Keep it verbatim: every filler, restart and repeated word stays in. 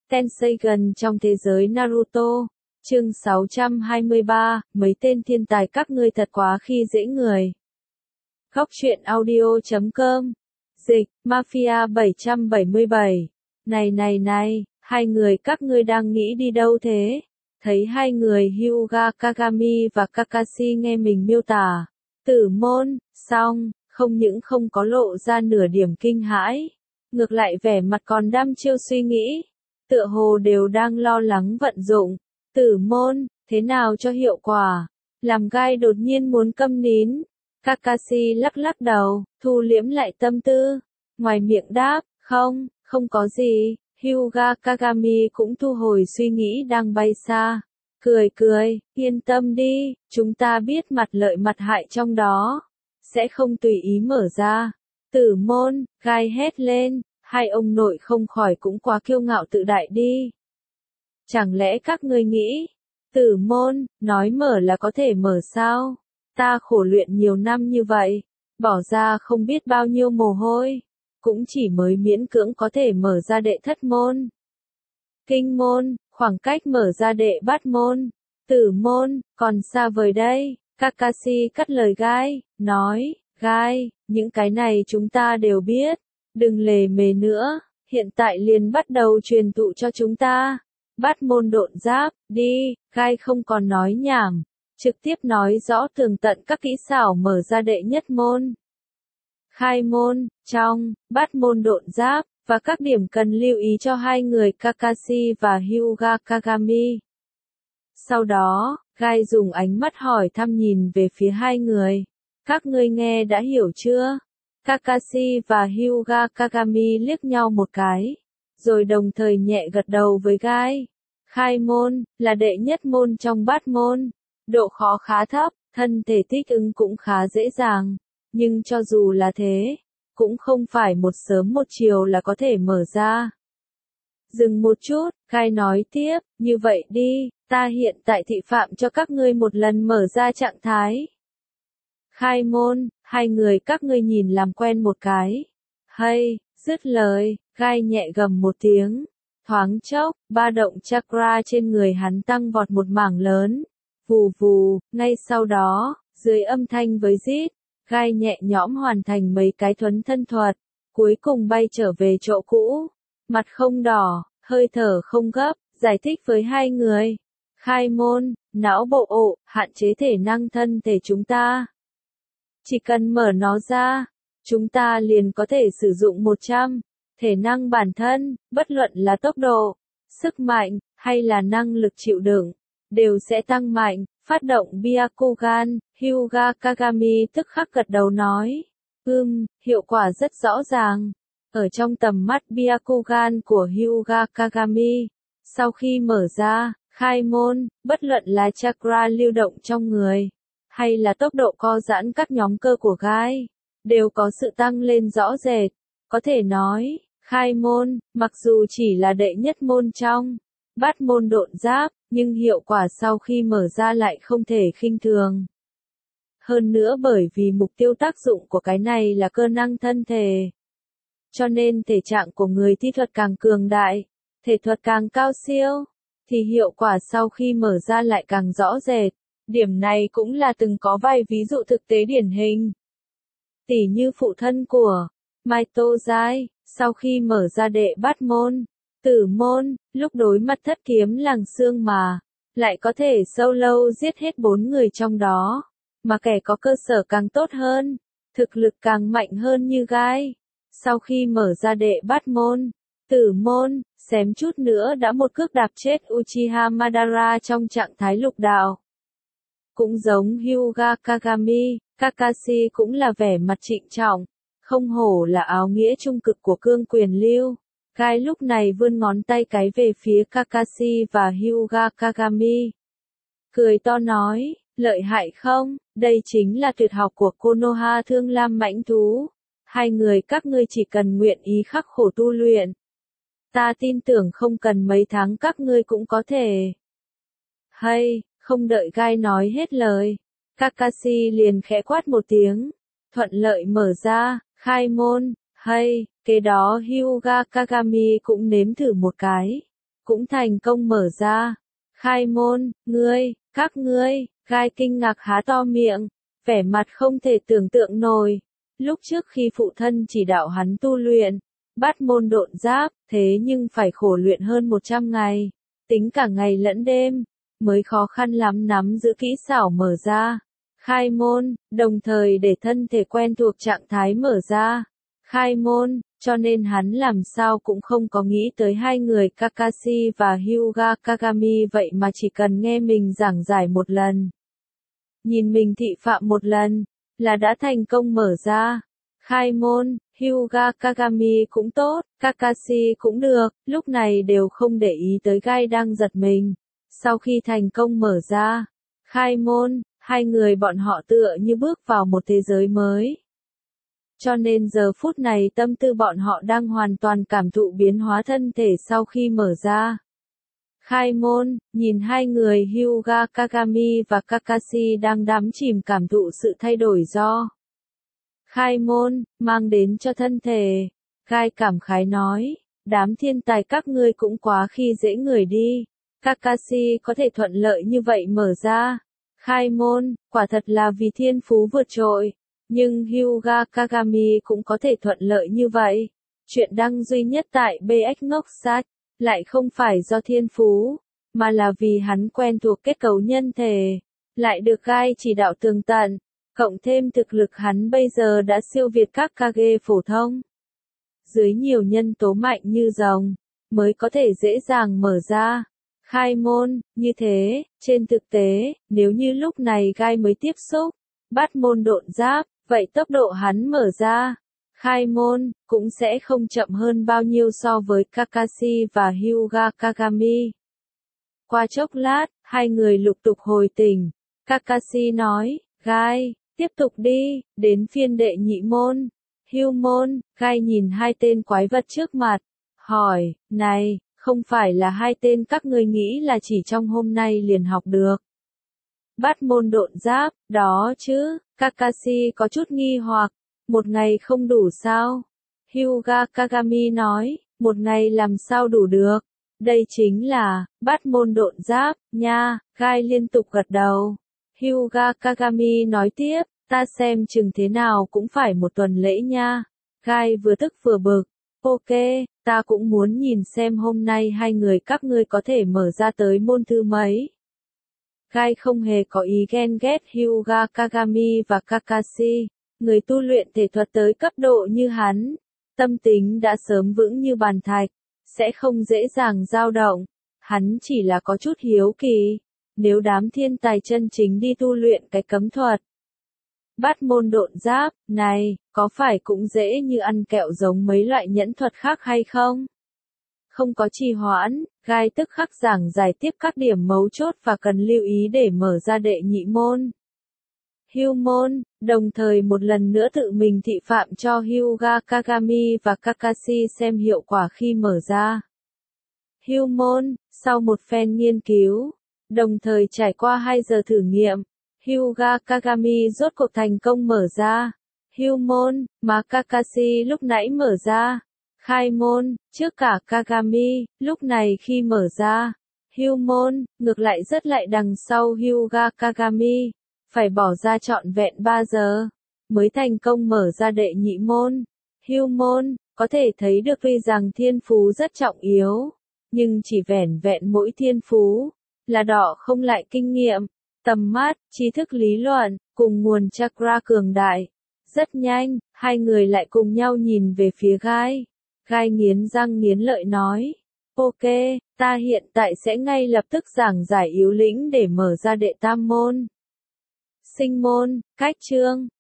Tenseigan trong thế giới Naruto. Chương sáu trăm hai mươi ba, mấy tên thiên tài các ngươi thật quá khi dễ người. Góc truyện audio chấm com. Dịch, Mafia bảy trăm bảy mươi bảy. Này này này, hai người các ngươi đang nghĩ đi đâu thế? Thấy hai người Hyuga Kagami và Kakashi nghe mình miêu tả tử môn, xong, không những không có lộ ra nửa điểm kinh hãi, ngược lại vẻ mặt còn đăm chiêu suy nghĩ, tựa hồ đều đang lo lắng vận dụng tử môn, thế nào cho hiệu quả. Làm gai đột nhiên muốn câm nín, Kakashi lắc lắc đầu, thu liễm lại tâm tư, ngoài miệng đáp, không, không có gì. Hyuga Kagami cũng thu hồi suy nghĩ đang bay xa, cười cười, yên tâm đi, chúng ta biết mặt lợi mặt hại trong đó, sẽ không tùy ý mở ra. Tử môn, gai hét lên, hai ông nội không khỏi cũng quá kiêu ngạo tự đại đi. Chẳng lẽ các ngươi nghĩ, tử môn, nói mở là có thể mở sao? Ta khổ luyện nhiều năm như vậy, bỏ ra không biết bao nhiêu mồ hôi, cũng chỉ mới miễn cưỡng có thể mở ra đệ thất môn. Kinh môn, khoảng cách mở ra đệ bát môn, tử môn, còn xa vời đây. Kakashi cắt lời gai, nói, gai, những cái này chúng ta đều biết, đừng lề mề nữa, hiện tại liền bắt đầu truyền thụ cho chúng ta. Bát môn độn giáp, đi, gai không còn nói nhảm, trực tiếp nói rõ tường tận các kỹ xảo mở ra đệ nhất môn. Khai môn, trong, bát môn độn giáp, và các điểm cần lưu ý cho hai người Kakashi và Hyuga Kagami. Sau đó, gai dùng ánh mắt hỏi thăm nhìn về phía hai người. Các ngươi nghe đã hiểu chưa? Kakashi và Hyuga Kagami liếc nhau một cái, rồi đồng thời nhẹ gật đầu với gai. Khai môn, là đệ nhất môn trong bát môn. Độ khó khá thấp, thân thể thích ứng cũng khá dễ dàng. Nhưng cho dù là thế, cũng không phải một sớm một chiều là có thể mở ra. Dừng một chút, gai nói tiếp, như vậy đi, ta hiện tại thị phạm cho các ngươi một lần mở ra trạng thái. Khai môn, hai người các ngươi nhìn làm quen một cái. Hay, dứt lời, gai nhẹ gầm một tiếng. Thoáng chốc, ba động chakra trên người hắn tăng vọt một mảng lớn. Vù vù, ngay sau đó, dưới âm thanh với rít, gai nhẹ nhõm hoàn thành mấy cái thuấn thân thuật, cuối cùng bay trở về chỗ cũ. Mặt không đỏ, hơi thở không gấp, giải thích với hai người. Khai môn, não bộ ộ, hạn chế thể năng thân thể chúng ta. Chỉ cần mở nó ra, chúng ta liền có thể sử dụng một trăm thể năng bản thân, bất luận là tốc độ, sức mạnh, hay là năng lực chịu đựng, đều sẽ tăng mạnh. Phát động Byakugan, Hyuga Kagami tức khắc gật đầu nói. Ừm, hiệu quả rất rõ ràng. Ở trong tầm mắt Byakugan của Hyuga Kagami, sau khi mở ra, khai môn, bất luận là chakra lưu động trong người, hay là tốc độ co giãn các nhóm cơ của gai, đều có sự tăng lên rõ rệt. Có thể nói, khai môn, mặc dù chỉ là đệ nhất môn trong bát môn độn giáp, nhưng hiệu quả sau khi mở ra lại không thể khinh thường. Hơn nữa bởi vì mục tiêu tác dụng của cái này là cơ năng thân thể. Cho nên thể trạng của người thi thuật càng cường đại, thể thuật càng cao siêu, thì hiệu quả sau khi mở ra lại càng rõ rệt. Điểm này cũng là từng có vài ví dụ thực tế điển hình. Tỉ như phụ thân của Maito Zai, sau khi mở ra đệ bát môn, tử môn, lúc đối mặt thất kiếm làng xương mà, lại có thể solo giết hết bốn người trong đó, mà kẻ có cơ sở càng tốt hơn, thực lực càng mạnh hơn như gai. Sau khi mở ra đệ bát môn, tử môn, xém chút nữa đã một cước đạp chết Uchiha Madara trong trạng thái lục đạo. Cũng giống Hyuga Kagami, Kakashi cũng là vẻ mặt trịnh trọng, không hổ là áo nghĩa trung cực của cương quyền lưu. Gai lúc này vươn ngón tay cái về phía Kakashi và Hyuga Kagami. Cười to nói, lợi hại không, đây chính là tuyệt học của Konoha Thương Lam mãnh thú. Hai người các ngươi chỉ cần nguyện ý khắc khổ tu luyện. Ta tin tưởng không cần mấy tháng các ngươi cũng có thể. Hay, không đợi gai nói hết lời, Kakashi liền khẽ quát một tiếng, thuận lợi mở ra, khai môn. Hay, kế đó Hyuga Kagami cũng nếm thử một cái. cũng thành công mở ra. Khai môn, ngươi, các ngươi, gai kinh ngạc há to miệng, vẻ mặt không thể tưởng tượng nổi. Lúc trước khi phụ thân chỉ đạo hắn tu luyện, bát môn độn giáp, thế nhưng phải khổ luyện hơn một trăm ngày, tính cả ngày lẫn đêm, mới khó khăn lắm nắm giữ kỹ xảo mở ra. Khai môn, đồng thời để thân thể quen thuộc trạng thái mở ra. Khai môn, cho nên hắn làm sao cũng không có nghĩ tới hai người Kakashi và Hyuga Kagami vậy mà chỉ cần nghe mình giảng giải một lần. Nhìn mình thị phạm một lần, là đã thành công mở ra. Khai môn, Hyuga Kagami cũng tốt, Kakashi cũng được, lúc này đều không để ý tới gai đang giật mình. Sau khi thành công mở ra, khai môn, hai người bọn họ tựa như bước vào một thế giới mới. Cho nên giờ phút này tâm tư bọn họ đang hoàn toàn cảm thụ biến hóa thân thể sau khi mở ra. Khai môn, nhìn hai người Hyuga Kagami và Kakashi đang đắm chìm cảm thụ sự thay đổi do khai môn, mang đến cho thân thể. Gai cảm khái nói, đám thiên tài các ngươi cũng quá khi dễ người đi. Kakashi có thể thuận lợi như vậy mở ra. Khai môn, quả thật là vì thiên phú vượt trội. Nhưng Hyuga Kagami cũng có thể thuận lợi như vậy. Chuyện đăng duy nhất tại bê ích Ngốc Sách, lại không phải do thiên phú, mà là vì hắn quen thuộc kết cấu nhân thể, lại được gai chỉ đạo tường tận, cộng thêm thực lực hắn bây giờ đã siêu việt các Kage phổ thông. Dưới nhiều nhân tố mạnh như rồng, mới có thể dễ dàng mở ra. Khai môn, như thế, trên thực tế, nếu như lúc này gai mới tiếp xúc, bát môn độn giáp, vậy tốc độ hắn mở ra, khai môn, cũng sẽ không chậm hơn bao nhiêu so với Kakashi và Hyuga Kagami. Qua chốc lát, hai người lục tục hồi tỉnh, Kakashi nói, gai, tiếp tục đi, đến phiên đệ nhị môn, Hưu môn, gai nhìn hai tên quái vật trước mặt, hỏi, này, không phải là hai tên các ngươi nghĩ là chỉ trong hôm nay liền học được. Bát môn độn giáp, đó chứ, Kakashi có chút nghi hoặc, một ngày không đủ sao? Hyuga Kagami nói, một ngày làm sao đủ được? Đây chính là, bát môn độn giáp, nha, gai liên tục gật đầu. Hyuga Kagami nói tiếp, ta xem chừng thế nào cũng phải một tuần lễ nha. Gai vừa tức vừa bực, ok, ta cũng muốn nhìn xem hôm nay hai người các ngươi có thể mở ra tới môn thứ mấy. Gai không hề có ý ghen ghét Hyuga Kagami và Kakashi, người tu luyện thể thuật tới cấp độ như hắn, tâm tính đã sớm vững như bàn thạch, sẽ không dễ dàng dao động, hắn chỉ là có chút hiếu kỳ, nếu đám thiên tài chân chính đi tu luyện cái cấm thuật. Bát môn độn giáp, này, có phải cũng dễ như ăn kẹo giống mấy loại nhẫn thuật khác hay không? Không có trì hoãn, gai tức khắc giảng giải tiếp các điểm mấu chốt và cần lưu ý để mở ra đệ nhị môn. Hưu môn, đồng thời một lần nữa tự mình thị phạm cho Hyuga Kagami và Kakashi xem hiệu quả khi mở ra. Hưu môn, sau một phen nghiên cứu, đồng thời trải qua hai giờ thử nghiệm, Hyuga Kagami rốt cuộc thành công mở ra. Hưu môn, mà Kakashi lúc nãy mở ra. Khai môn, trước cả Kagami, lúc này khi mở ra. Hưu môn, ngược lại rất lại đằng sau Hyuga Kagami. Phải bỏ ra trọn vẹn ba giờ, mới thành công mở ra đệ nhị môn. Hưu môn, có thể thấy được tuy rằng thiên phú rất trọng yếu, nhưng chỉ vẻn vẹn mỗi thiên phú, là đỏ không lại kinh nghiệm, tầm mắt, trí thức lý luận, cùng nguồn chakra cường đại. Rất nhanh, hai người lại cùng nhau nhìn về phía gai. Gai nghiến răng nghiến lợi nói, ok, ta hiện tại sẽ ngay lập tức giảng giải yếu lĩnh để mở ra đệ tam môn. Sinh môn, cách chương.